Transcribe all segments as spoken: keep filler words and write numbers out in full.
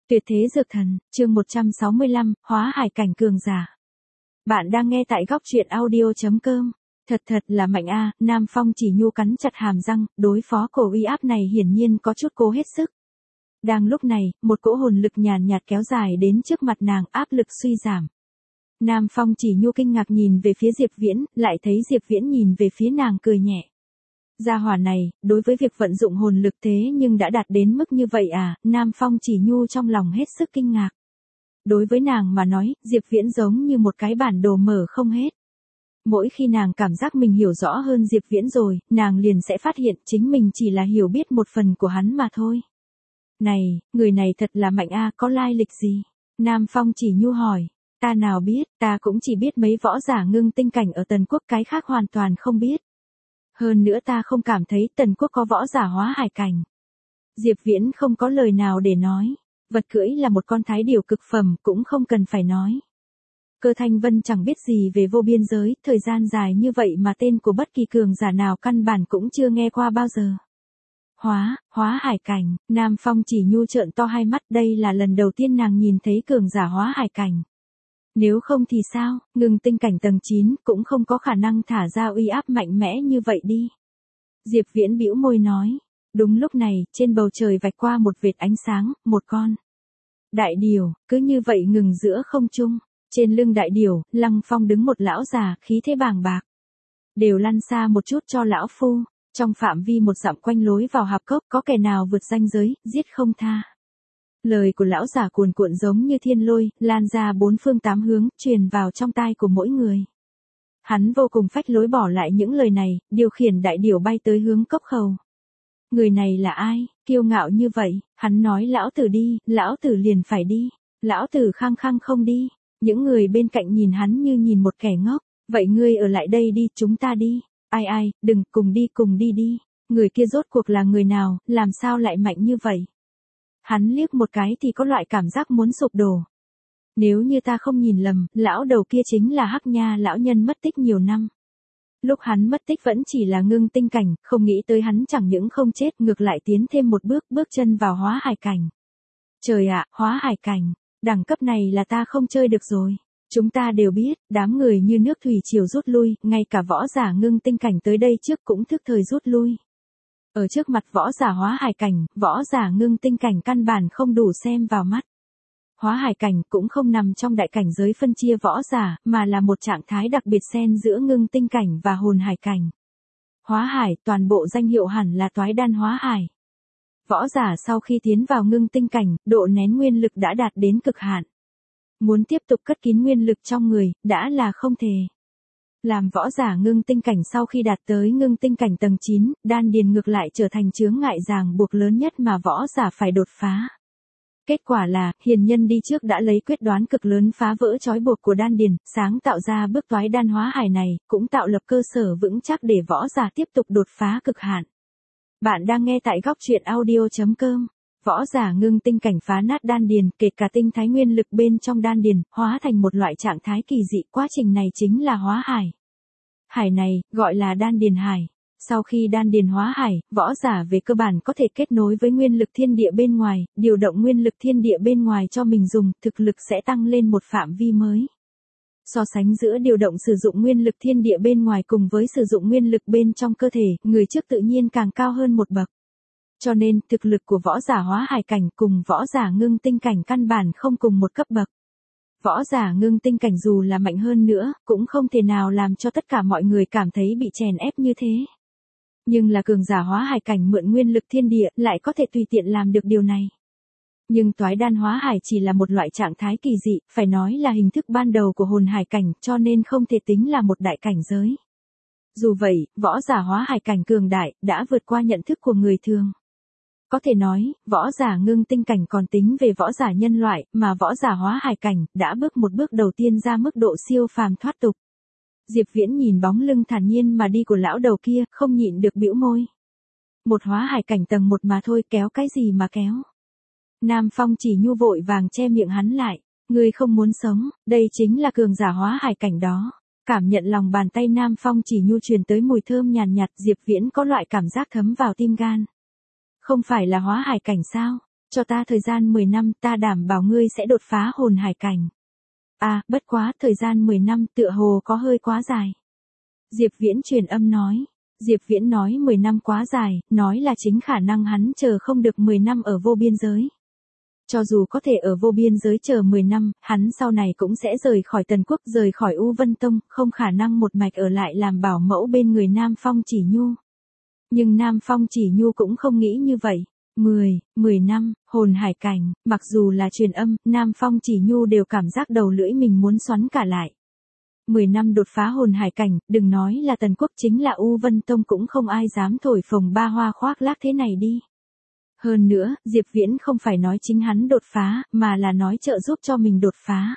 Tuyệt thế dược thần, chương một trăm sáu mươi lăm, hóa hải cảnh cường giả. Bạn đang nghe tại góc truyện audio.com. Thật thật là mạnh a, Nam Phong Chỉ Nhu cắn chặt hàm răng, đối phó cổ uy áp này hiển nhiên có chút cố hết sức. Đang lúc này, một cỗ hồn lực nhàn nhạt kéo dài đến trước mặt nàng, áp lực suy giảm. Nam Phong Chỉ Nhu kinh ngạc nhìn về phía Diệp Viễn, lại thấy Diệp Viễn nhìn về phía nàng cười nhẹ. Gia hỏa này, đối với việc vận dụng hồn lực thế nhưng đã đạt đến mức như vậy à, Nam Phong Chỉ Nhu trong lòng hết sức kinh ngạc. Đối với nàng mà nói, Diệp Viễn giống như một cái bản đồ mở không hết. Mỗi khi nàng cảm giác mình hiểu rõ hơn Diệp Viễn rồi, nàng liền sẽ phát hiện chính mình chỉ là hiểu biết một phần của hắn mà thôi. Này, người này thật là mạnh a, có lai lịch gì? Nam Phong Chỉ Nhu hỏi. Ta nào biết, ta cũng chỉ biết mấy võ giả ngưng tinh cảnh ở Tần Quốc, cái khác hoàn toàn không biết. Hơn nữa ta không cảm thấy Tần Quốc có võ giả hóa hải cảnh. Diệp Viễn không có lời nào để nói. Vật cưỡi là một con thái điểu cực phẩm, cũng không cần phải nói. Cơ Thanh Vân chẳng biết gì về vô biên giới, thời gian dài như vậy mà tên của bất kỳ cường giả nào căn bản cũng chưa nghe qua bao giờ. Hóa, hóa hải cảnh, Nam Phong Chỉ Nhu trợn to hai mắt, đây là lần đầu tiên nàng nhìn thấy cường giả hóa hải cảnh. Nếu không thì sao, ngưng tinh cảnh tầng chín cũng không có khả năng thả ra uy áp mạnh mẽ như vậy đi. Diệp Viễn bĩu môi nói. Đúng lúc này, trên bầu trời vạch qua một vệt ánh sáng, một con đại điểu, cứ như vậy ngừng giữa không trung. Trên lưng đại điểu, Lăng Phong đứng một lão già, khí thế bàng bạc. Đều lăn xa một chút cho lão phu, trong phạm vi một dặm quanh lối vào hạp cốc, có kẻ nào vượt ranh giới, giết không tha. Lời của lão già cuồn cuộn giống như thiên lôi, lan ra bốn phương tám hướng, truyền vào trong tai của mỗi người. Hắn vô cùng phách lối bỏ lại những lời này, điều khiển đại điểu bay tới hướng cốc khẩu. Người này là ai, kiêu ngạo như vậy, hắn nói lão tử đi, lão tử liền phải đi, lão tử khăng khăng không đi. Những người bên cạnh nhìn hắn như nhìn một kẻ ngốc, vậy ngươi ở lại đây đi, chúng ta đi. Ai ai, đừng, cùng đi cùng đi đi. Người kia rốt cuộc là người nào, làm sao lại mạnh như vậy? Hắn liếc một cái thì có loại cảm giác muốn sụp đổ. Nếu như ta không nhìn lầm, lão đầu kia chính là Hắc Nha lão nhân mất tích nhiều năm. Lúc hắn mất tích vẫn chỉ là ngưng tinh cảnh, không nghĩ tới hắn chẳng những không chết, ngược lại tiến thêm một bước, bước chân vào hóa hải cảnh. Trời ạ, hóa hải cảnh, đẳng cấp này là ta không chơi được rồi. Chúng ta đều biết, đám người như nước thủy triều rút lui, ngay cả võ giả ngưng tinh cảnh tới đây trước cũng thức thời rút lui. Ở trước mặt võ giả hóa hải cảnh, võ giả ngưng tinh cảnh căn bản không đủ xem vào mắt. Hóa hải cảnh cũng không nằm trong đại cảnh giới phân chia võ giả, mà là một trạng thái đặc biệt xen giữa ngưng tinh cảnh và hồn hải cảnh. Hóa hải, toàn bộ danh hiệu hẳn là toái đan hóa hải. Võ giả sau khi tiến vào ngưng tinh cảnh, độ nén nguyên lực đã đạt đến cực hạn. Muốn tiếp tục cất kín nguyên lực trong người, đã là không thể. Làm võ giả ngưng tinh cảnh sau khi đạt tới ngưng tinh cảnh tầng chín, đan điền ngược lại trở thành chướng ngại ràng buộc lớn nhất mà võ giả phải đột phá. Kết quả là, hiền nhân đi trước đã lấy quyết đoán cực lớn phá vỡ trói buộc của đan điền, sáng tạo ra bước toái đan hóa hải này, cũng tạo lập cơ sở vững chắc để võ giả tiếp tục đột phá cực hạn. Bạn đang nghe tại góc truyện audio.com. Võ giả ngưng tinh cảnh phá nát đan điền, kể cả tinh thái nguyên lực bên trong đan điền, hóa thành một loại trạng thái kỳ dị, quá trình này chính là hóa hải. Hải này, gọi là đan điền hải. Sau khi đan điền hóa hải, võ giả về cơ bản có thể kết nối với nguyên lực thiên địa bên ngoài, điều động nguyên lực thiên địa bên ngoài cho mình dùng, thực lực sẽ tăng lên một phạm vi mới. So sánh giữa điều động sử dụng nguyên lực thiên địa bên ngoài cùng với sử dụng nguyên lực bên trong cơ thể, người trước tự nhiên càng cao hơn một bậc. Cho nên, thực lực của võ giả hóa hải cảnh cùng võ giả ngưng tinh cảnh căn bản không cùng một cấp bậc. Võ giả ngưng tinh cảnh dù là mạnh hơn nữa, cũng không thể nào làm cho tất cả mọi người cảm thấy bị chèn ép như thế. Nhưng là cường giả hóa hải cảnh mượn nguyên lực thiên địa, lại có thể tùy tiện làm được điều này. Nhưng toái đan hóa hải chỉ là một loại trạng thái kỳ dị, phải nói là hình thức ban đầu của hồn hải cảnh, cho nên không thể tính là một đại cảnh giới. Dù vậy, võ giả hóa hải cảnh cường đại, đã vượt qua nhận thức của người thường. Có thể nói, võ giả ngưng tinh cảnh còn tính về võ giả nhân loại, mà võ giả hóa hải cảnh, đã bước một bước đầu tiên ra mức độ siêu phàm thoát tục. Diệp Viễn nhìn bóng lưng thản nhiên mà đi của lão đầu kia, không nhịn được bĩu môi. Một hóa hải cảnh tầng một mà thôi, kéo cái gì mà kéo. Nam Phong Chỉ Nhu vội vàng che miệng hắn lại. Ngươi không muốn sống, đây chính là cường giả hóa hải cảnh đó. Cảm nhận lòng bàn tay Nam Phong Chỉ Nhu truyền tới mùi thơm nhàn nhạt, Diệp Viễn có loại cảm giác thấm vào tim gan. Không phải là hóa hải cảnh sao? Cho ta thời gian mười năm, ta đảm bảo ngươi sẽ đột phá hồn hải cảnh. À, bất quá, thời gian mười năm tựa hồ có hơi quá dài. Diệp Viễn truyền âm nói. Diệp Viễn nói mười năm quá dài, nói là chính khả năng hắn chờ không được mười năm ở vô biên giới. Cho dù có thể ở vô biên giới chờ mười năm, hắn sau này cũng sẽ rời khỏi Tần Quốc, rời khỏi U Vân Tông, không khả năng một mạch ở lại làm bảo mẫu bên người Nam Phong Chỉ Nhu. Nhưng Nam Phong Chỉ Nhu cũng không nghĩ như vậy. mười, mười năm, hồn hải cảnh, mặc dù là truyền âm, Nam Phong Chỉ Nhu đều cảm giác đầu lưỡi mình muốn xoắn cả lại. mười năm đột phá hồn hải cảnh, đừng nói là Tần Quốc, chính là U Vân Tông cũng không ai dám thổi phồng ba hoa khoác lác thế này đi. Hơn nữa, Diệp Viễn không phải nói chính hắn đột phá, mà là nói trợ giúp cho mình đột phá.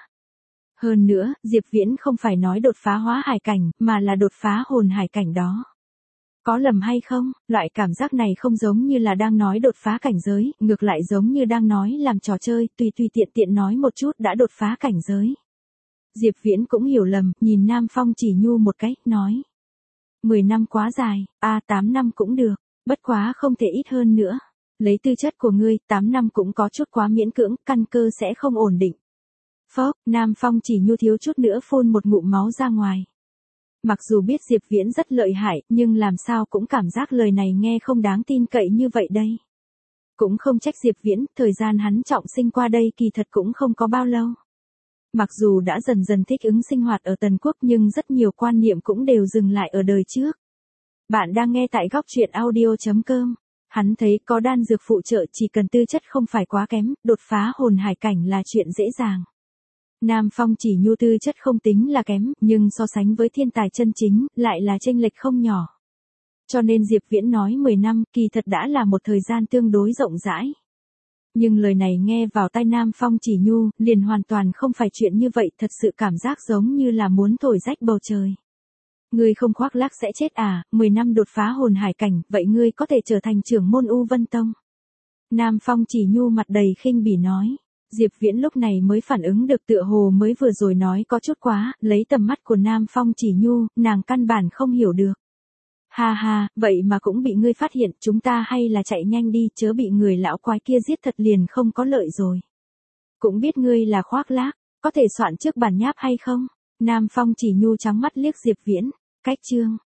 Hơn nữa, Diệp Viễn không phải nói đột phá hóa hải cảnh, mà là đột phá hồn hải cảnh đó. Có lầm hay không, loại cảm giác này không giống như là đang nói đột phá cảnh giới, ngược lại giống như đang nói làm trò chơi, tùy tùy tiện tiện nói một chút đã đột phá cảnh giới. Diệp Viễn cũng hiểu lầm, nhìn Nam Phong Chỉ Nhu một cái, nói. mười năm quá dài, a tám năm cũng được, bất quá không thể ít hơn nữa. Lấy tư chất của ngươi, tám năm cũng có chút quá miễn cưỡng, căn cơ sẽ không ổn định. Phốc, Nam Phong Chỉ Nhu thiếu chút nữa phun một ngụm máu ra ngoài. Mặc dù biết Diệp Viễn rất lợi hại, nhưng làm sao cũng cảm giác lời này nghe không đáng tin cậy như vậy đây. Cũng không trách Diệp Viễn, thời gian hắn trọng sinh qua đây kỳ thật cũng không có bao lâu. Mặc dù đã dần dần thích ứng sinh hoạt ở Tần Quốc nhưng rất nhiều quan niệm cũng đều dừng lại ở đời trước. Bạn đang nghe tại góc truyện audio chấm com. Hắn thấy có đan dược phụ trợ chỉ cần tư chất không phải quá kém, đột phá hồn hải cảnh là chuyện dễ dàng. Nam Phong Chỉ Nhu tư chất không tính là kém, nhưng so sánh với thiên tài chân chính, lại là chênh lệch không nhỏ. Cho nên Diệp Viễn nói mười năm, kỳ thật đã là một thời gian tương đối rộng rãi. Nhưng lời này nghe vào tai Nam Phong Chỉ Nhu, liền hoàn toàn không phải chuyện như vậy, thật sự cảm giác giống như là muốn thổi rách bầu trời. Ngươi không khoác lác sẽ chết à, mười năm đột phá hồn hải cảnh, vậy ngươi có thể trở thành trưởng môn U Vân Tông. Nam Phong Chỉ Nhu mặt đầy khinh bỉ nói. Diệp Viễn lúc này mới phản ứng được tựa hồ mới vừa rồi nói có chút quá, lấy tầm mắt của Nam Phong Chỉ Nhu, nàng căn bản không hiểu được. Ha ha, vậy mà cũng bị ngươi phát hiện, chúng ta hay là chạy nhanh đi, chớ bị người lão quái kia giết thật liền không có lợi rồi. Cũng biết ngươi là khoác lác, có thể soạn trước bản nháp hay không? Nam Phong Chỉ Nhu trắng mắt liếc Diệp Viễn, cách chương.